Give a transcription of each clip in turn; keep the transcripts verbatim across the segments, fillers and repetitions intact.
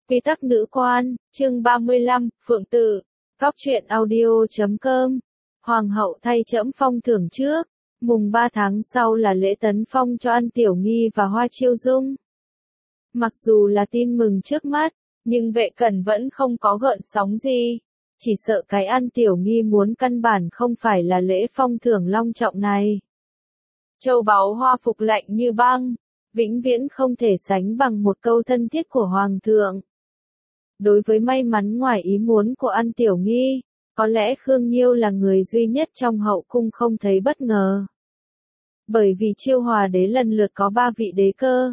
Quy tắc nữ quan, chương ba mươi lăm, Phượng Tự, Góc truyện audio chấm com. Hoàng hậu thay trẫm phong thưởng trước, mùng ba tháng sau là lễ tấn phong cho An Tiểu Nghi và Hoa Chiêu Dung. Mặc dù là tin mừng trước mắt, nhưng Vệ Cẩn vẫn không có gợn sóng gì. Chỉ sợ cái An Tiểu Nghi muốn căn bản không phải là lễ phong thưởng long trọng này. Châu báu hoa phục lạnh như băng, vĩnh viễn không thể sánh bằng một câu thân thiết của Hoàng thượng. Đối với may mắn ngoài ý muốn của An Tiểu Nghi, có lẽ Khương Nhiêu là người duy nhất trong hậu cung không thấy bất ngờ. Bởi vì Chiêu Hòa đế lần lượt có ba vị đế cơ,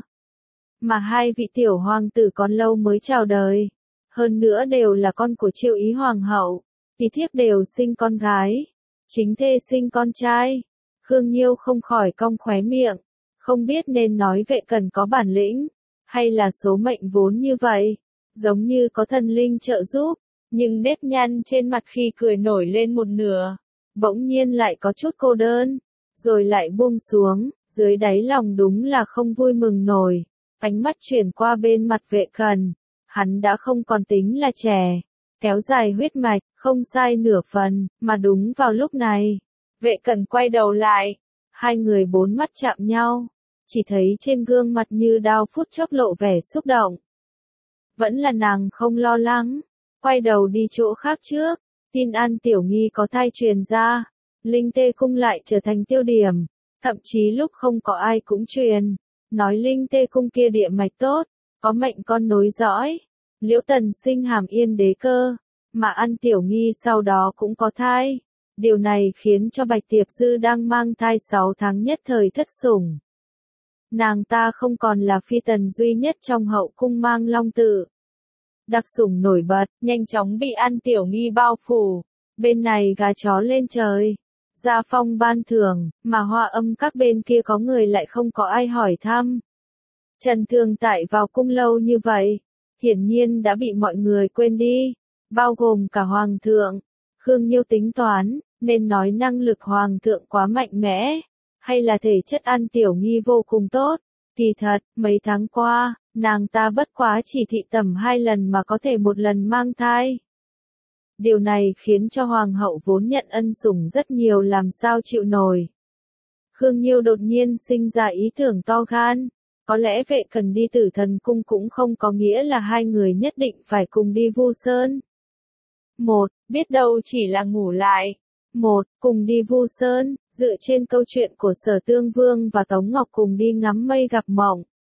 mà hai vị tiểu hoàng tử còn lâu mới chào đời. Hơn nữa đều là con của Chiêu Ý Hoàng hậu, thì thiếp đều sinh con gái, chính thê sinh con trai. Khương Nhiêu không khỏi cong khóe miệng, không biết nên nói Vệ Cẩn có bản lĩnh, hay là số mệnh vốn như vậy, giống như có thần linh trợ giúp, nhưng nếp nhăn trên mặt khi cười nổi lên một nửa, bỗng nhiên lại có chút cô đơn, rồi lại buông xuống, dưới đáy lòng đúng là không vui mừng nổi. Ánh mắt chuyển qua bên mặt Vệ Cẩn, hắn đã không còn tính là trẻ, kéo dài huyết mạch, không sai nửa phần, mà đúng vào lúc này, Vệ Cẩn quay đầu lại, hai người bốn mắt chạm nhau, chỉ thấy trên gương mặt như đao phút chốc lộ vẻ xúc động. Vẫn là nàng không lo lắng, quay đầu đi chỗ khác trước, tin An Tiểu Nghi có thai truyền ra, Linh Tê Cung lại trở thành tiêu điểm, thậm chí lúc không có ai cũng truyền, nói Linh Tê Cung kia địa mạch tốt, có mệnh con nối dõi, Liễu Tần sinh hàm yên đế cơ, mà An Tiểu Nghi sau đó cũng có thai. Điều này khiến cho Bạch Tiệp Dư đang mang thai sáu tháng nhất thời thất sủng. Nàng ta không còn là phi tần duy nhất trong hậu cung mang long tự. Đặc sủng nổi bật, nhanh chóng bị An Tiểu Nghi bao phủ. Bên này gà chó lên trời, gia phong ban thưởng, mà Hoa Âm các bên kia có người lại không có ai hỏi thăm. Trần Thường Tại vào cung lâu như vậy, hiển nhiên đã bị mọi người quên đi, bao gồm cả Hoàng thượng. Khương Nhiêu tính toán, nên nói năng lực Hoàng thượng quá mạnh mẽ, hay là thể chất An Tiểu Nghi vô cùng tốt. Kỳ thật, mấy tháng qua, nàng ta bất quá chỉ thị tầm hai lần mà có thể một lần mang thai. Điều này khiến cho Hoàng hậu vốn nhận ân sủng rất nhiều làm sao chịu nổi. Khương Nhiêu đột nhiên sinh ra ý tưởng to gan, có lẽ Vệ Cẩn đi Tử Thần Cung cũng không có nghĩa là hai người nhất định phải cùng đi Vu Sơn. Một, biết đâu chỉ là ngủ lại. Một, cùng đi Vu Sơn, dựa trên câu chuyện của Sở Tương Vương và Tống Ngọc cùng đi ngắm mây gặp mộng.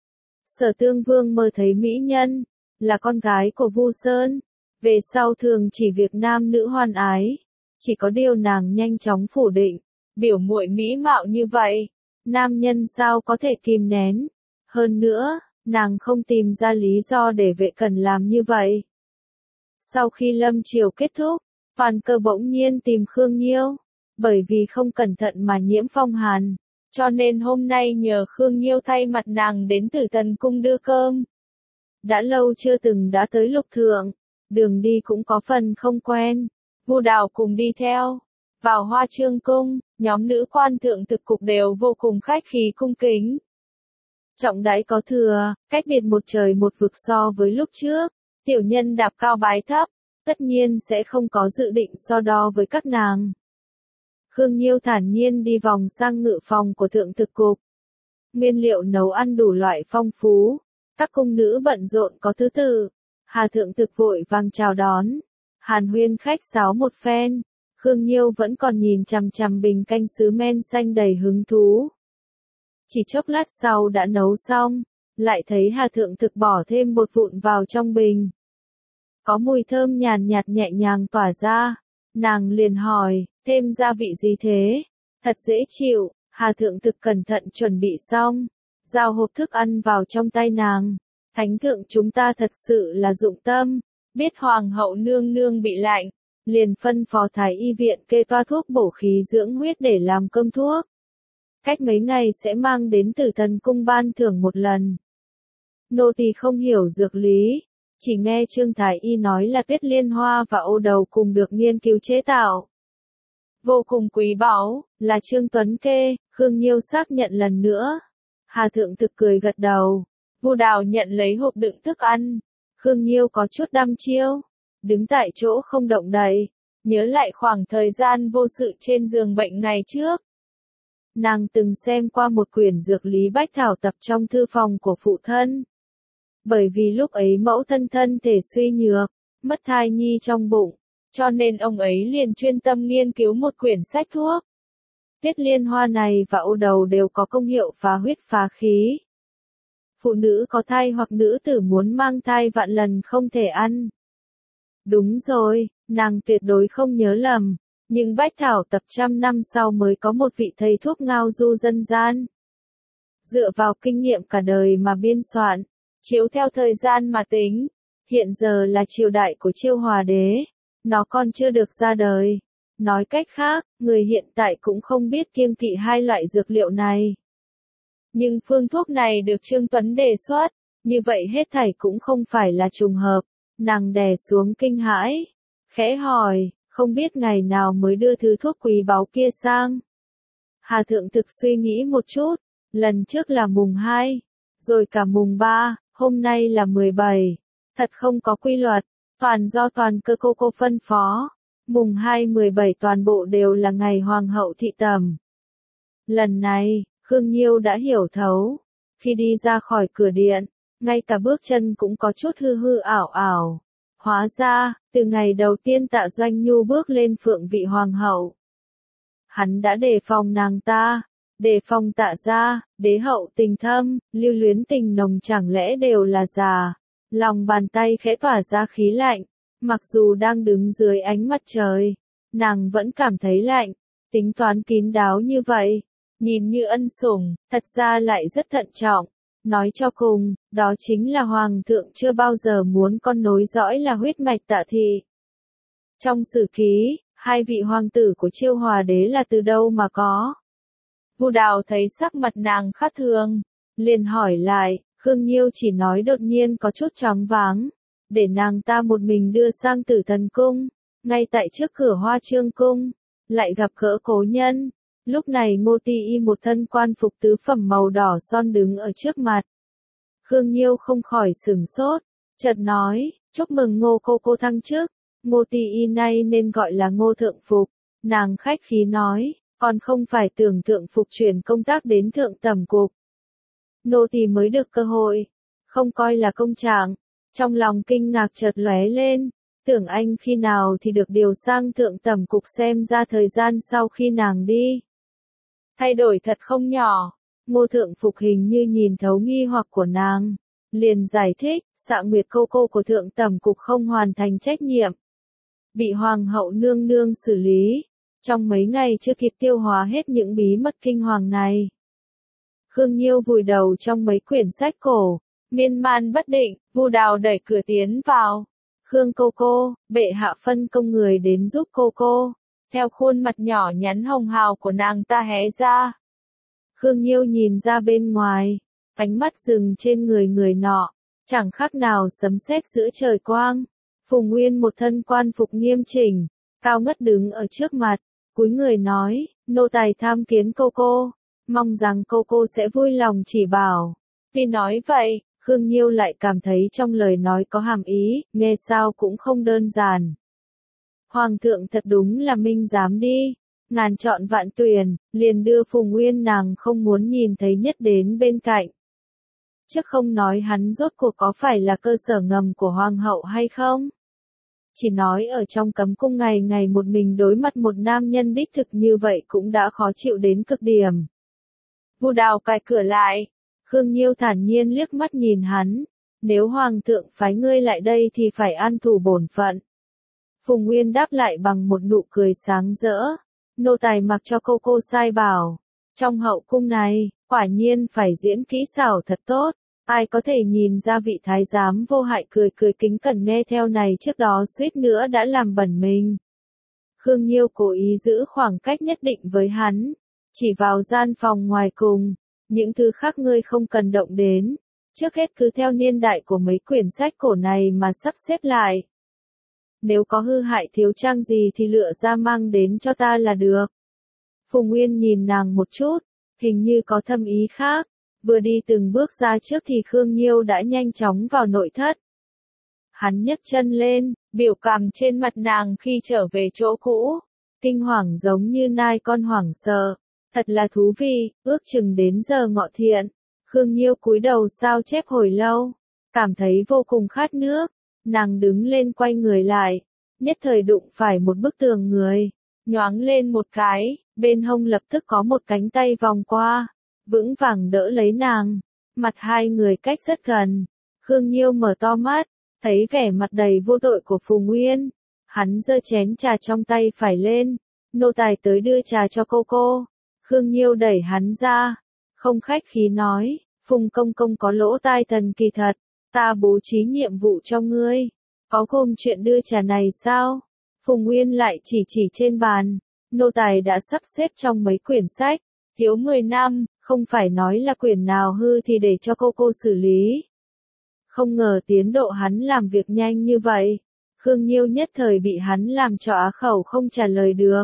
Sở Tương Vương mơ thấy mỹ nhân, là con gái của Vu Sơn, về sau thường chỉ việc nam nữ hoan ái, chỉ có điều nàng nhanh chóng phủ định, biểu muội mỹ mạo như vậy, nam nhân sao có thể kìm nén, hơn nữa, nàng không tìm ra lý do để Vệ Cẩn làm như vậy. Sau khi lâm triều kết thúc, Phan Cơ bỗng nhiên tìm Khương Nhiêu, bởi vì không cẩn thận mà nhiễm phong hàn, cho nên hôm nay nhờ Khương Nhiêu thay mặt nàng đến Tử Thần Cung đưa cơm. Đã lâu chưa từng đã tới Lục Thượng, đường đi cũng có phần không quen, Vu Đào cùng đi theo. Vào Hoa Trương Cung, nhóm nữ quan thượng thực cục đều vô cùng khách khí cung kính. Trọng đãi có thừa, cách biệt một trời một vực so với lúc trước, tiểu nhân đạp cao bái thấp, tất nhiên sẽ không có dự định so đo với các nàng. Khương Nhiêu thản nhiên đi vòng sang ngự phòng của thượng thực cục. Nguyên liệu nấu ăn đủ loại phong phú, các cung nữ bận rộn có thứ tự. Hà thượng thực vội vàng chào đón, hàn huyên khách sáo một phen. Khương Nhiêu vẫn còn nhìn chằm chằm bình canh sứ men xanh đầy hứng thú. Chỉ chốc lát sau đã nấu xong, lại thấy Hà thượng thực bỏ thêm bột vụn vào trong bình. Có mùi thơm nhàn nhạt nhẹ nhàng tỏa ra, nàng liền hỏi, thêm gia vị gì thế? Thật dễ chịu. Hà thượng thực cẩn thận chuẩn bị xong, giao hộp thức ăn vào trong tay nàng. Thánh thượng chúng ta thật sự là dụng tâm, biết Hoàng hậu nương nương bị lạnh, liền phân phó thái y viện kê toa thuốc bổ khí dưỡng huyết để làm cơm thuốc. Cách mấy ngày sẽ mang đến Tử Thần Cung ban thưởng một lần. Nô tỳ không hiểu dược lý, chỉ nghe Trương thái y nói là tuyết liên hoa và ô đầu cùng được nghiên cứu chế tạo. Vô cùng quý báu, là Trương Tuấn kê. Khương Nhiêu xác nhận lần nữa. Hà thượng thực cười gật đầu. Vu Đào nhận lấy hộp đựng thức ăn. Khương Nhiêu có chút đăm chiêu, đứng tại chỗ không động đậy, nhớ lại khoảng thời gian vô sự trên giường bệnh ngày trước. Nàng từng xem qua một quyển dược lý bách thảo tập trong thư phòng của phụ thân. Bởi vì lúc ấy mẫu thân thân thể suy nhược, mất thai nhi trong bụng, cho nên ông ấy liền chuyên tâm nghiên cứu một quyển sách thuốc. Tiết liên hoa này và ô đầu đều có công hiệu phá huyết phá khí. Phụ nữ có thai hoặc nữ tử muốn mang thai vạn lần không thể ăn. Đúng rồi, nàng tuyệt đối không nhớ lầm, nhưng bách thảo tập trăm năm sau mới có một vị thầy thuốc ngao du dân gian. Dựa vào kinh nghiệm cả đời mà biên soạn, chiếu theo thời gian mà tính, hiện giờ là triều đại của Chiêu Hòa đế, nó còn chưa được ra đời. Nói cách khác, người hiện tại cũng không biết kiêng kỵ hai loại dược liệu này. Nhưng phương thuốc này được Trương Tuấn đề xuất, như vậy hết thảy cũng không phải là trùng hợp. Nàng đè xuống kinh hãi, khẽ hỏi, không biết ngày nào mới đưa thứ thuốc quý báu kia sang. Hà Thượng thực suy nghĩ một chút, lần trước là mùng hai, rồi cả mùng ba, hôm nay là mười bảy, thật không có quy luật, toàn do toàn cơ cô cô phân phó. Mùng hai mười bảy toàn bộ đều là ngày hoàng hậu thị tẩm. Lần này, Khương Nhiêu đã hiểu thấu, khi đi ra khỏi cửa điện, ngay cả bước chân cũng có chút hư hư ảo ảo. Hóa ra, từ ngày đầu tiên Tạ Doanh Nhu bước lên phượng vị hoàng hậu, hắn đã đề phòng nàng ta, đề phòng Tạ gia, đế hậu tình thâm, lưu luyến tình nồng chẳng lẽ đều là giả. Lòng bàn tay khẽ tỏa ra khí lạnh, mặc dù đang đứng dưới ánh mặt trời, nàng vẫn cảm thấy lạnh, tính toán kín đáo như vậy, nhìn như ân sủng, thật ra lại rất thận trọng. Nói cho cùng, đó chính là hoàng thượng chưa bao giờ muốn con nối dõi là huyết mạch Tạ thị. Trong sử ký, hai vị hoàng tử của Chiêu Hòa đế là từ đâu mà có? Vu Đào thấy sắc mặt nàng khác thường, liền hỏi lại, Khương Nhiêu chỉ nói đột nhiên có chút choáng váng, để nàng ta một mình đưa sang Tử Thần cung, ngay tại trước cửa Hoa Trương cung, lại gặp gỡ cố nhân. Lúc này Ngô Ti Y một thân quan phục tứ phẩm màu đỏ son đứng ở trước mặt. Khương Nhiêu không khỏi sửng sốt, chợt nói, chúc mừng Ngô cô cô thăng chức, Ngô Ti Y nay nên gọi là Ngô Thượng Phục. Nàng khách khí nói, còn không phải tưởng Thượng Phục chuyển công tác đến Thượng Tẩm cục. Nô tỳ mới được cơ hội, không coi là công trạng. Trong lòng kinh ngạc chợt lóe lên, tưởng anh khi nào thì được điều sang Thượng Tẩm cục, xem ra thời gian sau khi nàng đi. Thay đổi thật không nhỏ. Ngô Thượng Phục hình như nhìn thấu nghi hoặc của nàng, liền giải thích, Xạ Nguyệt cô cô của Thượng Tẩm cục không hoàn thành trách nhiệm, bị hoàng hậu nương nương xử lý, trong mấy ngày chưa kịp tiêu hóa hết những bí mật kinh hoàng này. Khương Nhiêu vùi đầu trong mấy quyển sách cổ, miên man bất định. Vu Đào đẩy cửa tiến vào. Khương cô cô, bệ hạ phân công người đến giúp cô cô. Theo khuôn mặt nhỏ nhắn hồng hào của nàng ta hé ra. Khương Nhiêu nhìn ra bên ngoài, ánh mắt dừng trên người người nọ, chẳng khác nào sấm sét giữa trời quang. Phùng Nguyên một thân quan phục nghiêm chỉnh, cao ngất đứng ở trước mặt, cúi người nói, nô tài tham kiến cô cô, mong rằng cô cô sẽ vui lòng chỉ bảo. Khi nói vậy, Khương Nhiêu lại cảm thấy trong lời nói có hàm ý, nghe sao cũng không đơn giản. Hoàng thượng thật đúng là minh giám đi, ngàn chọn vạn tuyển, liền đưa Phùng Nguyên nàng không muốn nhìn thấy nhất đến bên cạnh. Chứ không nói hắn rốt cuộc có phải là cơ sở ngầm của hoàng hậu hay không. Chỉ nói ở trong cấm cung ngày ngày một mình đối mặt một nam nhân đích thực như vậy cũng đã khó chịu đến cực điểm. Vu Đào cài cửa lại, Khương Nhiêu thản nhiên liếc mắt nhìn hắn, nếu hoàng thượng phái ngươi lại đây thì phải ăn thủ bổn phận. Phùng Nguyên đáp lại bằng một nụ cười sáng rỡ, nô tài mặc cho cô cô sai bảo, trong hậu cung này, quả nhiên phải diễn kỹ xảo thật tốt. Ai có thể nhìn ra vị thái giám vô hại cười cười kính cẩn nghe theo này trước đó suýt nữa đã làm bẩn mình. Khương Nhiêu cố ý giữ khoảng cách nhất định với hắn, chỉ vào gian phòng ngoài cùng, những thứ khác ngươi không cần động đến, trước hết cứ theo niên đại của mấy quyển sách cổ này mà sắp xếp lại. Nếu có hư hại thiếu trang gì thì lựa ra mang đến cho ta là được. Phùng Nguyên nhìn nàng một chút, hình như có thâm ý khác. Vừa đi từng bước ra trước thì Khương Nhiêu đã nhanh chóng vào nội thất. Hắn nhấc chân lên, biểu cảm trên mặt nàng khi trở về chỗ cũ. Kinh hoàng giống như nai con hoảng sợ. Thật là thú vị, ước chừng đến giờ ngọ thiện. Khương Nhiêu cúi đầu sao chép hồi lâu. Cảm thấy vô cùng khát nước. Nàng đứng lên quay người lại. Nhất thời đụng phải một bức tường người. Nhoáng lên một cái, bên hông lập tức có một cánh tay vòng qua. Vững vàng đỡ lấy nàng. Mặt hai người cách rất gần. Khương Nhiêu mở to mắt. Thấy vẻ mặt đầy vô tội của Phùng Nguyên. Hắn giơ chén trà trong tay phải lên. Nô tài tới đưa trà cho cô cô. Khương Nhiêu đẩy hắn ra. Không khách khí nói. Phùng công công có lỗ tai thần kỳ thật. Ta bố trí nhiệm vụ cho ngươi. Có gồm chuyện đưa trà này sao? Phùng Nguyên lại chỉ chỉ trên bàn. Nô tài đã sắp xếp trong mấy quyển sách. Thiếu mười năm, không phải nói là quyển nào hư thì để cho cô cô xử lý. Không ngờ tiến độ hắn làm việc nhanh như vậy. Khương Nhiêu nhất thời bị hắn làm cho á khẩu không trả lời được.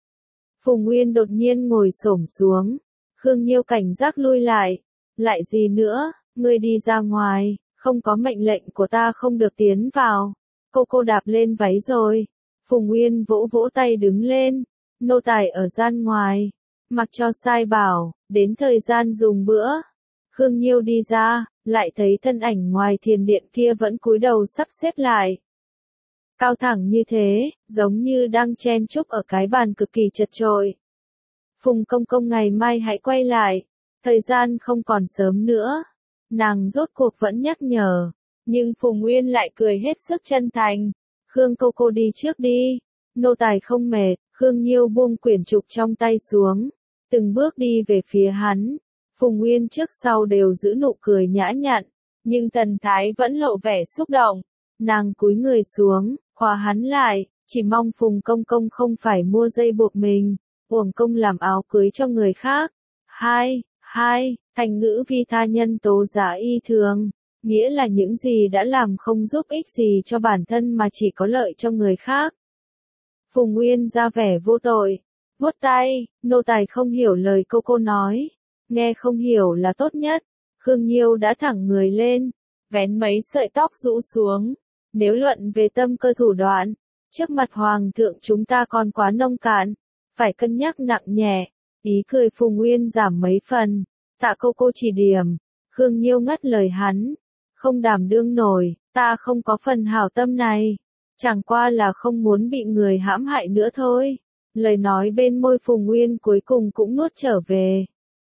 Phùng Nguyên đột nhiên ngồi xổm xuống. Khương Nhiêu cảnh giác lui lại. Lại gì nữa, ngươi đi ra ngoài, không có mệnh lệnh của ta không được tiến vào. Cô cô đạp lên váy rồi. Phùng Nguyên vỗ vỗ tay đứng lên. Nô tài ở gian ngoài. Mặc cho sai bảo, đến thời gian dùng bữa. Khương Nhiêu đi ra, lại thấy thân ảnh ngoài thiền điện kia vẫn cúi đầu sắp xếp lại. Cao thẳng như thế, giống như đang chen chúc ở cái bàn cực kỳ chật chội. Phùng công công ngày mai hãy quay lại, thời gian không còn sớm nữa. Nàng rốt cuộc vẫn nhắc nhở, nhưng Phùng Nguyên lại cười hết sức chân thành. Khương cô cô đi trước đi, nô tài không mệt. Khương Nhiêu buông quyển trục trong tay xuống, từng bước đi về phía hắn. Phùng Nguyên trước sau đều giữ nụ cười nhã nhặn, nhưng thần thái vẫn lộ vẻ xúc động. Nàng cúi người xuống, khóa hắn lại, chỉ mong Phùng công công không phải mua dây buộc mình, uổng công làm áo cưới cho người khác. Hai, hai, thành ngữ vi tha nhân tố giá y thường, nghĩa là những gì đã làm không giúp ích gì cho bản thân mà chỉ có lợi cho người khác. Phùng Nguyên ra vẻ vô tội, vuốt tay, nô tài không hiểu lời cô cô nói. Nghe không hiểu là tốt nhất. Khương Nhiêu đã thẳng người lên, vén mấy sợi tóc rũ xuống. Nếu luận về tâm cơ thủ đoạn, trước mặt hoàng thượng chúng ta còn quá nông cạn, phải cân nhắc nặng nhẹ. Ý cười Phùng Nguyên giảm mấy phần, tạ cô cô chỉ điểm. Khương Nhiêu ngắt lời hắn, không đảm đương nổi, ta không có phần hảo tâm này. Chẳng qua là không muốn bị người hãm hại nữa thôi. Lời nói bên môi Phùng Nguyên cuối cùng cũng nuốt trở về.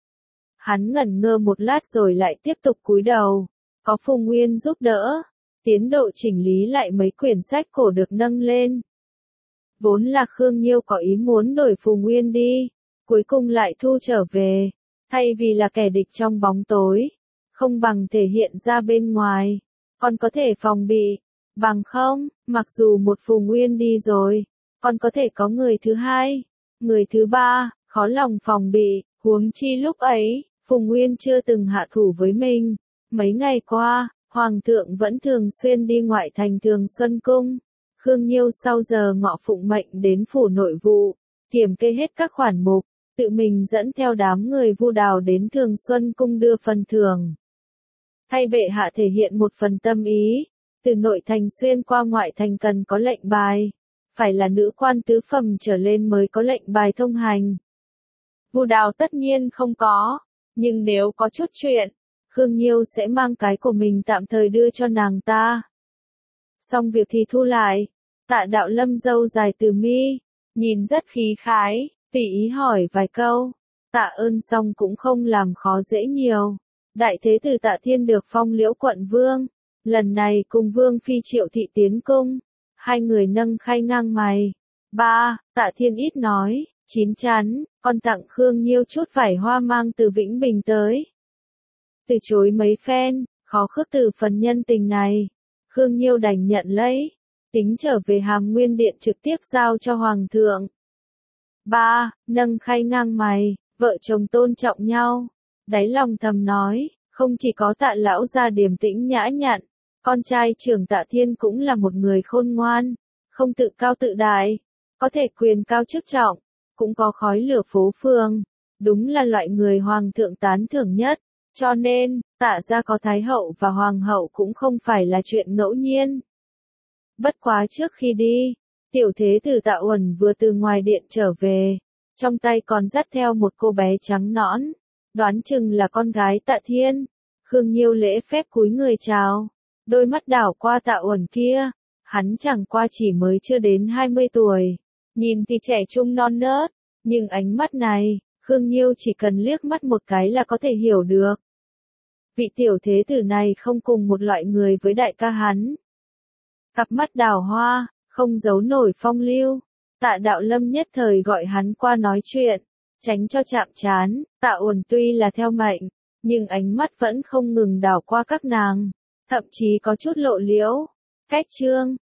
Hắn ngẩn ngơ một lát rồi lại tiếp tục cúi đầu. Có Phùng Nguyên giúp đỡ, tiến độ chỉnh lý lại mấy quyển sách cổ được nâng lên. Vốn là Khương Nhiêu có ý muốn đổi Phùng Nguyên đi, cuối cùng lại thu trở về. Thay vì là kẻ địch trong bóng tối, không bằng thể hiện ra bên ngoài, còn có thể phòng bị. Bằng không, mặc dù một Phùng Nguyên đi rồi, còn có thể có người thứ hai, người thứ ba, khó lòng phòng bị. Huống chi lúc ấy, Phùng Nguyên chưa từng hạ thủ với mình. Mấy ngày qua, Hoàng thượng vẫn thường xuyên đi ngoại thành Thường Xuân Cung. Khương Nhiêu sau giờ ngọ phụng mệnh đến phủ nội vụ, kiểm kê hết các khoản mục, tự mình dẫn theo đám người Vu Đào đến Thường Xuân Cung đưa phần thưởng. Thay bệ hạ thể hiện một phần tâm ý, từ nội thành xuyên qua ngoại thành cần có lệnh bài, phải là nữ quan tứ phẩm trở lên mới có lệnh bài thông hành. Vu Đào tất nhiên không có, nhưng nếu có chút chuyện, Khương Nhiêu sẽ mang cái của mình tạm thời đưa cho nàng ta. Xong việc thì thu lại. Tạ Đạo Lâm râu dài từ mi, nhìn rất khí khái, tùy ý hỏi vài câu. Tạ ơn xong cũng không làm khó dễ nhiều. Đại thế tử Tạ Thiên được phong Liễu quận vương, lần này cùng vương phi Triệu thị tiến cung, hai người nâng khay ngang mày. Ba, Tạ Thiên ít nói, chín chắn, con tặng Khương Nhiêu chút vải hoa mang từ Vĩnh Bình tới. Từ chối mấy phen, khó khước từ phần nhân tình này. Khương Nhiêu đành nhận lấy, tính trở về Hàm Nguyên Điện trực tiếp giao cho Hoàng thượng. Ba, nâng khay ngang mày, vợ chồng tôn trọng nhau. Đáy lòng thầm nói, không chỉ có Tạ lão gia điềm tĩnh nhã nhặn, con trai trưởng Tạ Thiên cũng là một người khôn ngoan, không tự cao tự đại, có thể quyền cao chức trọng, cũng có khói lửa phố phường, đúng là loại người Hoàng thượng tán thưởng nhất. Cho nên, Tạ gia có Thái hậu và Hoàng hậu cũng không phải là chuyện ngẫu nhiên. Bất quá trước khi đi, tiểu thế tử Tạ Uẩn vừa từ ngoài điện trở về, trong tay còn dắt theo một cô bé trắng nõn, đoán chừng là con gái Tạ Thiên. Khương Nhiêu lễ phép cúi người chào, đôi mắt đảo qua Tạ Uẩn kia, hắn chẳng qua chỉ mới chưa đến hai mươi tuổi, nhìn thì trẻ trung non nớt, nhưng ánh mắt này, Khương Nhiêu chỉ cần liếc mắt một cái là có thể hiểu được. Vị tiểu thế tử này không cùng một loại người với đại ca hắn. Cặp mắt đào hoa, không giấu nổi phong lưu. Tạ Đạo Lâm nhất thời gọi hắn qua nói chuyện, tránh cho chạm trán. Tạ Uẩn tuy là theo mệnh, nhưng ánh mắt vẫn không ngừng đảo qua các nàng, thậm chí có chút lộ liễu. Cách chương